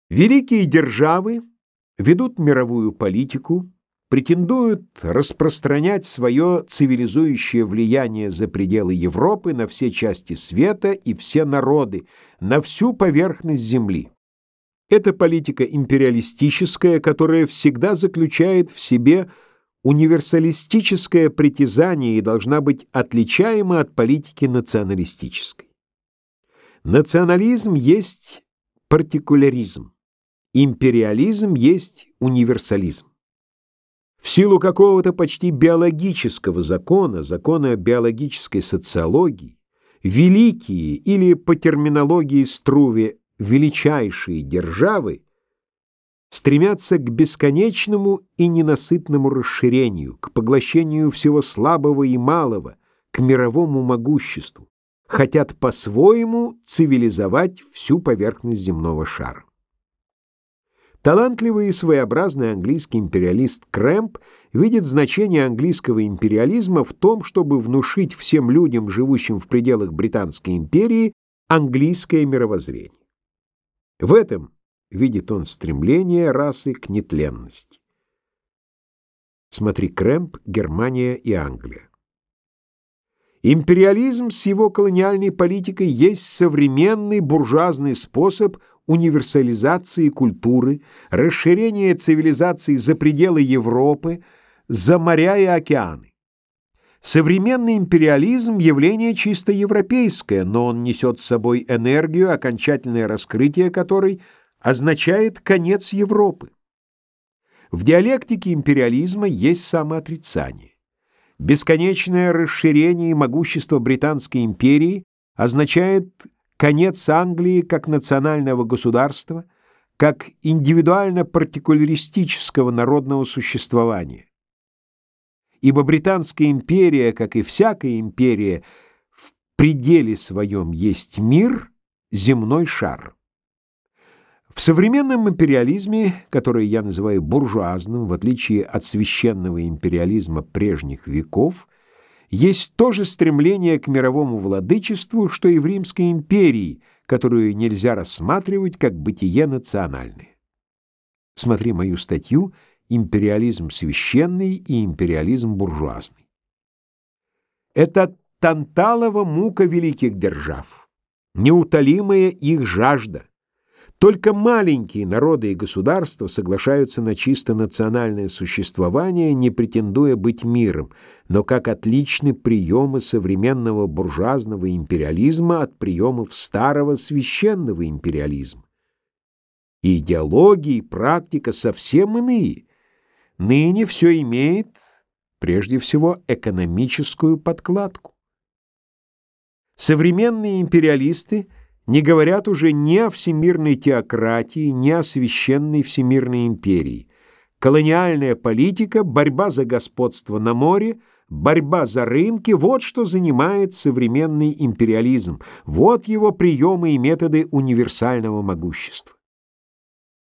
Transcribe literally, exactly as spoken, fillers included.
Великие державы ведут мировую политику, претендуют распространять свое цивилизующее влияние за пределы Европы на все части света и все народы, на всю поверхность Земли. Это политика империалистическая, которая всегда заключает в себе универсалистическое притязание и должна быть отличаема от политики националистической. Национализм есть партикуляризм, империализм есть универсализм. В силу какого-то почти биологического закона, закона биологической социологии, великие или по терминологии Струве величайшие державы стремятся к бесконечному и ненасытному расширению, к поглощению всего слабого и малого, к мировому могуществу, хотят по-своему цивилизовать всю поверхность земного шара. Талантливый и своеобразный английский империалист Крэмп видит значение английского империализма в том, чтобы внушить всем людям, живущим в пределах Британской империи, английское мировоззрение. В этом видит он стремление расы к нетленности. Смотри Крэмп, Германия и Англия. Империализм с его колониальной политикой есть современный буржуазный способ универсализации культуры, расширения цивилизации за пределы Европы, за моря и океаны. Современный империализм – явление чисто европейское, но он несет с собой энергию, окончательное раскрытие которой означает конец Европы. В диалектике империализма есть самоотрицание. Бесконечное расширение и могущество Британской империи означает конец Англии как национального государства, как индивидуально-партикуляристического народного существования. Ибо Британская империя, как и всякая империя, в пределе своем есть мир, земной шар. В современном империализме, который я называю буржуазным, в отличие от священного империализма прежних веков, есть то же стремление к мировому владычеству, что и в Римской империи, которую нельзя рассматривать как бытие национальное. Смотри мою статью «Империализм священный и империализм буржуазный». Это танталова мука великих держав, неутолимая их жажда. Только маленькие народы и государства соглашаются на чисто национальное существование, не претендуя быть миром, но как отличны приемы современного буржуазного империализма от приемов старого священного империализма. И идеология, и практика совсем иные. Ныне все имеет, прежде всего, экономическую подкладку. Современные империалисты не говорят уже ни о всемирной теократии, ни о священной всемирной империи. Колониальная политика, борьба за господство на море, борьба за рынки – вот что занимает современный империализм, вот его приемы и методы универсального могущества.